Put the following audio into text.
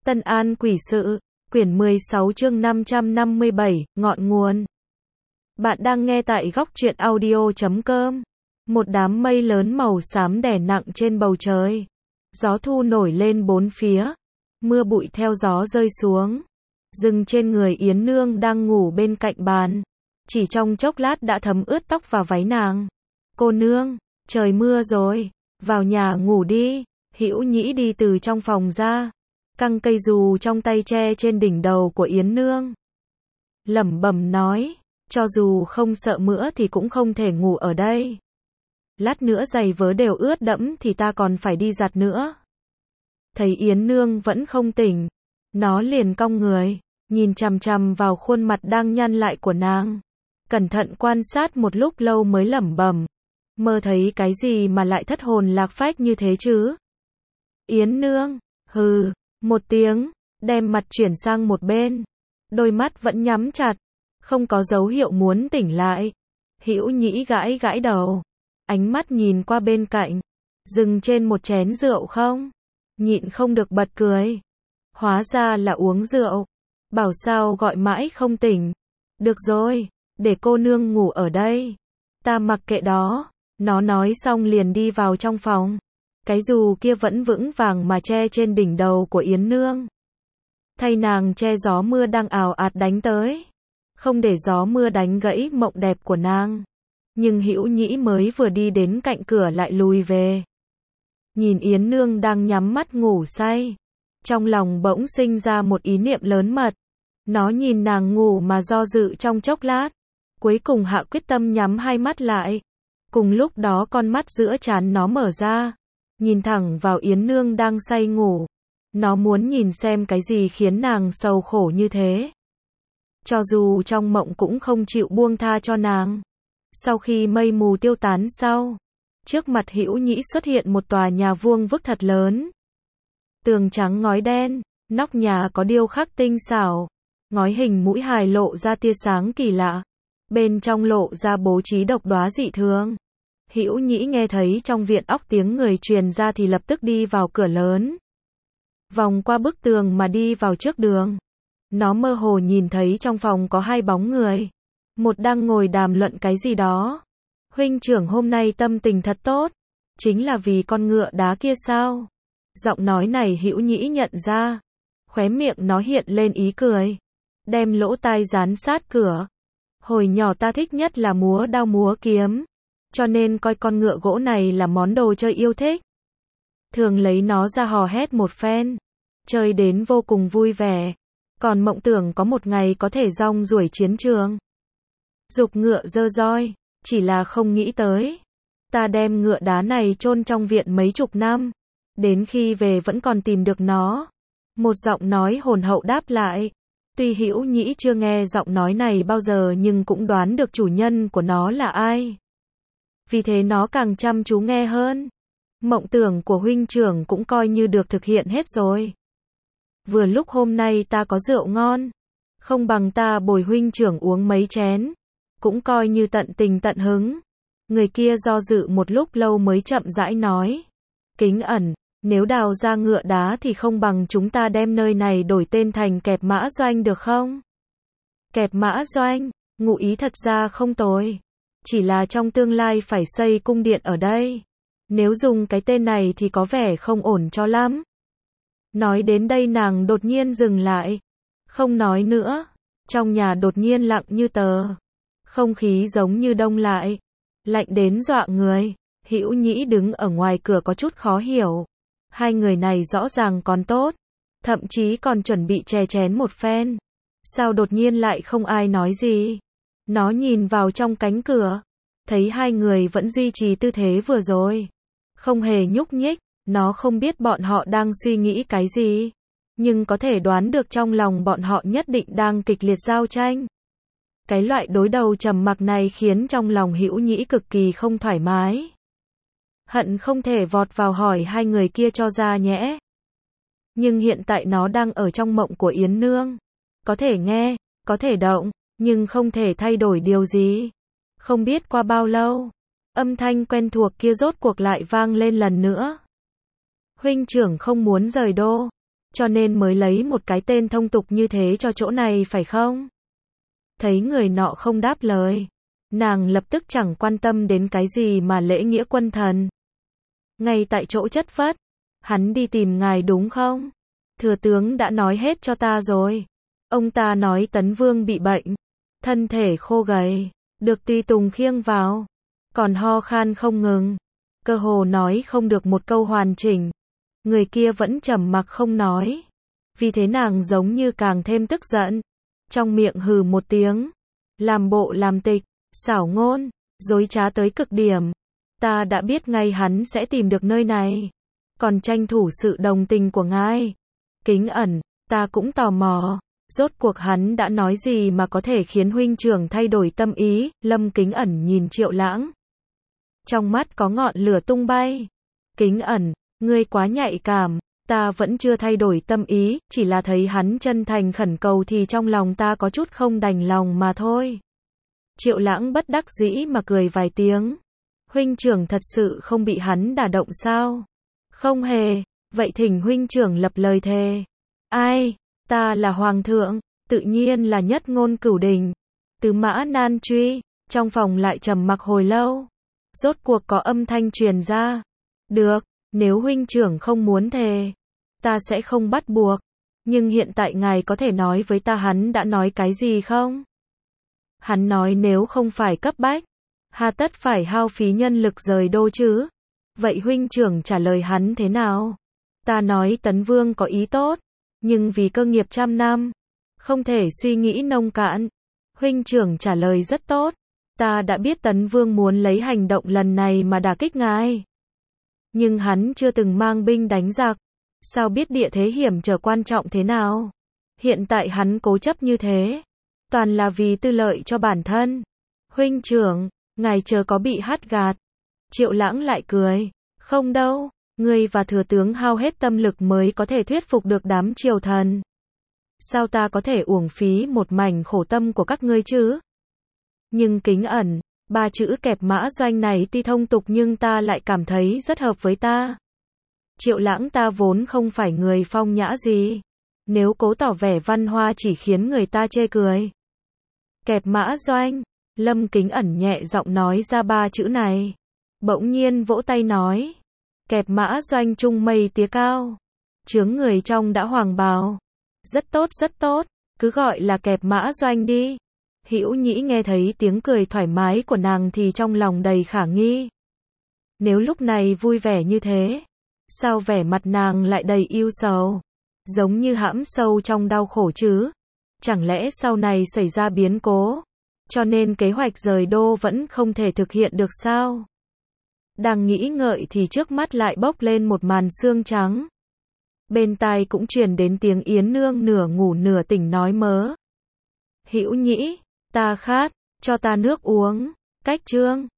Tân An Quỷ Sự, quyển 16 chương 557, ngọn nguồn. Bạn đang nghe tại góc truyện audio.com. Một đám mây lớn màu xám đè nặng trên bầu trời. Gió thu nổi lên bốn phía. Mưa bụi theo gió rơi xuống. Dừng trên người Yến Nương đang ngủ bên cạnh bàn. Chỉ trong chốc lát đã thấm ướt tóc và váy nàng. Cô nương, trời mưa rồi, vào nhà ngủ đi. Hữu Nhĩ đi từ trong phòng ra, căng cây dù trong tay che trên đỉnh đầu của Yến Nương. Lẩm bẩm nói, cho dù không sợ mưa thì cũng không thể ngủ ở đây. Lát nữa giày vớ đều ướt đẫm thì ta còn phải đi giặt nữa. Thấy Yến Nương vẫn không tỉnh, nó liền cong người, nhìn chằm chằm vào khuôn mặt đang nhăn lại của nàng. Cẩn thận quan sát một lúc lâu mới lẩm bẩm, mơ thấy cái gì mà lại thất hồn lạc phách như thế chứ? Yến Nương, hừ, một tiếng, đem mặt chuyển sang một bên. Đôi mắt vẫn nhắm chặt, không có dấu hiệu muốn tỉnh lại. Hữu Nhĩ gãi gãi đầu, ánh mắt nhìn qua bên cạnh, dừng trên một chén rượu không? Nhịn không được bật cười. Hóa ra là uống rượu. Bảo sao gọi mãi không tỉnh. Được rồi, để cô nương ngủ ở đây. Ta mặc kệ đó. Nó nói xong liền đi vào trong phòng. Cái dù kia vẫn vững vàng mà che trên đỉnh đầu của Yến Nương. Thay nàng che gió mưa đang ào ạt đánh tới. Không để gió mưa đánh gãy mộng đẹp của nàng. Nhưng Hữu Nhĩ mới vừa đi đến cạnh cửa lại lùi về. Nhìn Yến Nương đang nhắm mắt ngủ say. Trong lòng bỗng sinh ra một ý niệm lớn mật. Nó nhìn nàng ngủ mà do dự trong chốc lát. Cuối cùng hạ quyết tâm nhắm hai mắt lại. Cùng lúc đó con mắt giữa trán nó mở ra. Nhìn thẳng vào Yến Nương đang say ngủ. Nó muốn nhìn xem cái gì khiến nàng sầu khổ như thế. Cho dù trong mộng cũng không chịu buông tha cho nàng. Sau khi mây mù tiêu tán sau, trước mặt Hữu Nhĩ xuất hiện một tòa nhà vuông vức thật lớn. Tường trắng ngói đen, nóc nhà có điêu khắc tinh xảo. Ngói hình mũi hài lộ ra tia sáng kỳ lạ. Bên trong lộ ra bố trí độc đoá dị thường. Hữu Nhĩ nghe thấy trong viện óc tiếng người truyền ra thì lập tức đi vào cửa lớn. Vòng qua bức tường mà đi vào trước đường. Nó mơ hồ nhìn thấy trong phòng có hai bóng người. Một đang ngồi đàm luận cái gì đó. Huynh trưởng hôm nay tâm tình thật tốt. Chính là vì con ngựa đá kia sao? Giọng nói này Hữu Nhĩ nhận ra. Khóe miệng nó hiện lên ý cười. Đem lỗ tai dán sát cửa. Hồi nhỏ ta thích nhất là múa đao múa kiếm. Cho nên coi con ngựa gỗ này là món đồ chơi yêu thích. Thường lấy nó ra hò hét một phen. Chơi đến vô cùng vui vẻ. Còn mộng tưởng có một ngày có thể rong ruổi chiến trường. Giục ngựa dơ roi. Chỉ là không nghĩ tới. Ta đem ngựa đá này chôn trong viện mấy chục năm. Đến khi về vẫn còn tìm được nó. Một giọng nói hồn hậu đáp lại. Tuy Hữu Nhĩ chưa nghe giọng nói này bao giờ nhưng cũng đoán được chủ nhân của nó là ai. Vì thế nó càng chăm chú nghe hơn. Mộng tưởng của huynh trưởng cũng coi như được thực hiện hết rồi. Vừa lúc hôm nay ta có rượu ngon. Không bằng ta bồi huynh trưởng uống mấy chén. Cũng coi như tận tình tận hứng. Người kia do dự một lúc lâu mới chậm rãi nói. Kính ẩn, nếu đào ra ngựa đá thì không bằng chúng ta đem nơi này đổi tên thành Kẹp Mã Doanh được không? Kẹp Mã Doanh, ngụ ý thật ra không tồi. Chỉ là trong tương lai phải xây cung điện ở đây. Nếu dùng cái tên này thì có vẻ không ổn cho lắm. Nói đến đây nàng đột nhiên dừng lại. Không nói nữa. Trong nhà đột nhiên lặng như tờ. Không khí giống như đông lại. Lạnh đến dọa người. Hữu Nhĩ đứng ở ngoài cửa có chút khó hiểu. Hai người này rõ ràng còn tốt. Thậm chí còn chuẩn bị chè chén một phen. Sao đột nhiên lại không ai nói gì? Nó nhìn vào trong cánh cửa. Thấy hai người vẫn duy trì tư thế vừa rồi. Không hề nhúc nhích. Nó không biết bọn họ đang suy nghĩ cái gì. Nhưng có thể đoán được trong lòng bọn họ nhất định đang kịch liệt giao tranh. Cái loại đối đầu trầm mặc này khiến trong lòng Hữu Nhĩ cực kỳ không thoải mái. Hận không thể vọt vào hỏi hai người kia cho ra nhẽ. Nhưng hiện tại nó đang ở trong mộng của Yến Nương. Có thể nghe, có thể động, nhưng không thể thay đổi điều gì. Không biết qua bao lâu, âm thanh quen thuộc kia rốt cuộc lại vang lên lần nữa. Huynh trưởng không muốn rời đô. cho nên mới lấy một cái tên thông tục như thế cho chỗ này phải không? Thấy người nọ không đáp lời, nàng lập tức chẳng quan tâm đến cái gì mà lễ nghĩa quân thần. Ngay tại chỗ chất phất, hắn đi tìm ngài đúng không? Thừa tướng đã nói hết cho ta rồi. Ông ta nói Tấn Vương bị bệnh, thân thể khô gầy, được tùy tùng khiêng vào, còn ho khan không ngừng, cơ hồ nói không được một câu hoàn chỉnh. Người kia vẫn trầm mặc không nói, vì thế nàng giống như càng thêm tức giận, trong miệng hừ một tiếng, làm bộ làm tịch, xảo ngôn, dối trá tới cực điểm. Ta đã biết ngay hắn sẽ tìm được nơi này, còn tranh thủ sự đồng tình của ngài. Kính Ẩn, ta cũng tò mò, rốt cuộc hắn đã nói gì mà có thể khiến huynh trưởng thay đổi tâm ý? Lâm Kính Ẩn nhìn Triệu Lãng, trong mắt có ngọn lửa tung bay. Kính Ẩn, ngươi quá nhạy cảm, ta vẫn chưa thay đổi tâm ý, chỉ là thấy hắn chân thành khẩn cầu thì trong lòng ta có chút không đành lòng mà thôi. Triệu Lãng bất đắc dĩ mà cười vài tiếng. Huynh trưởng thật sự không bị hắn đả động sao? Không hề, vậy thỉnh huynh trưởng lập lời thề. Ai, ta là hoàng thượng, tự nhiên là nhất ngôn cửu đình. Tứ mã nan truy, trong phòng lại trầm mặc hồi lâu. Rốt cuộc có âm thanh truyền ra. Được, nếu huynh trưởng không muốn thề, ta sẽ không bắt buộc. Nhưng hiện tại ngài có thể nói với ta hắn đã nói cái gì không? Hắn nói nếu không phải cấp bách, hà tất phải hao phí nhân lực rời đô chứ? Vậy huynh trưởng trả lời hắn thế nào? Ta nói Tấn Vương có ý tốt, nhưng vì cơ nghiệp trăm năm, không thể suy nghĩ nông cạn. Huynh trưởng trả lời rất tốt. Ta đã biết Tấn Vương muốn lấy hành động lần này mà đả kích ngài. Nhưng hắn chưa từng mang binh đánh giặc, sao biết địa thế hiểm trở quan trọng thế nào? Hiện tại hắn cố chấp như thế, toàn là vì tư lợi cho bản thân. Huynh trưởng, ngài chờ có bị hắt gạt. Triệu Lãng lại cười. Không đâu, ngươi và thừa tướng hao hết tâm lực mới có thể thuyết phục được đám triều thần. Sao ta có thể uổng phí một mảnh khổ tâm của các ngươi chứ? Nhưng Kính Ẩn, ba chữ kẹp mã doanh này tuy thông tục nhưng ta lại cảm thấy rất hợp với ta. Triệu Lãng ta vốn không phải người phong nhã gì. Nếu cố tỏ vẻ văn hoa chỉ khiến người ta chê cười. Kẹp mã doanh, Lâm Kính Ẩn nhẹ giọng nói ra ba chữ này. Bỗng nhiên vỗ tay nói. Kẹp mã doanh trung mây tía cao. Chướng người trong đã hoàng bào. Rất tốt rất tốt, cứ gọi là kẹp mã doanh đi. Hữu Nhĩ nghe thấy tiếng cười thoải mái của nàng thì trong lòng đầy khả nghi. Nếu lúc này vui vẻ như thế, sao vẻ mặt nàng lại đầy ưu sầu, giống như hãm sâu trong đau khổ chứ? Chẳng lẽ sau này xảy ra biến cố, cho nên kế hoạch rời đô vẫn không thể thực hiện được sao? Đang nghĩ ngợi thì trước mắt lại bốc lên một màn sương trắng. Bên tai cũng truyền đến tiếng Yến Nương nửa ngủ nửa tỉnh nói mớ. Hữu Nhĩ, ta khát, cho ta nước uống. Cách chương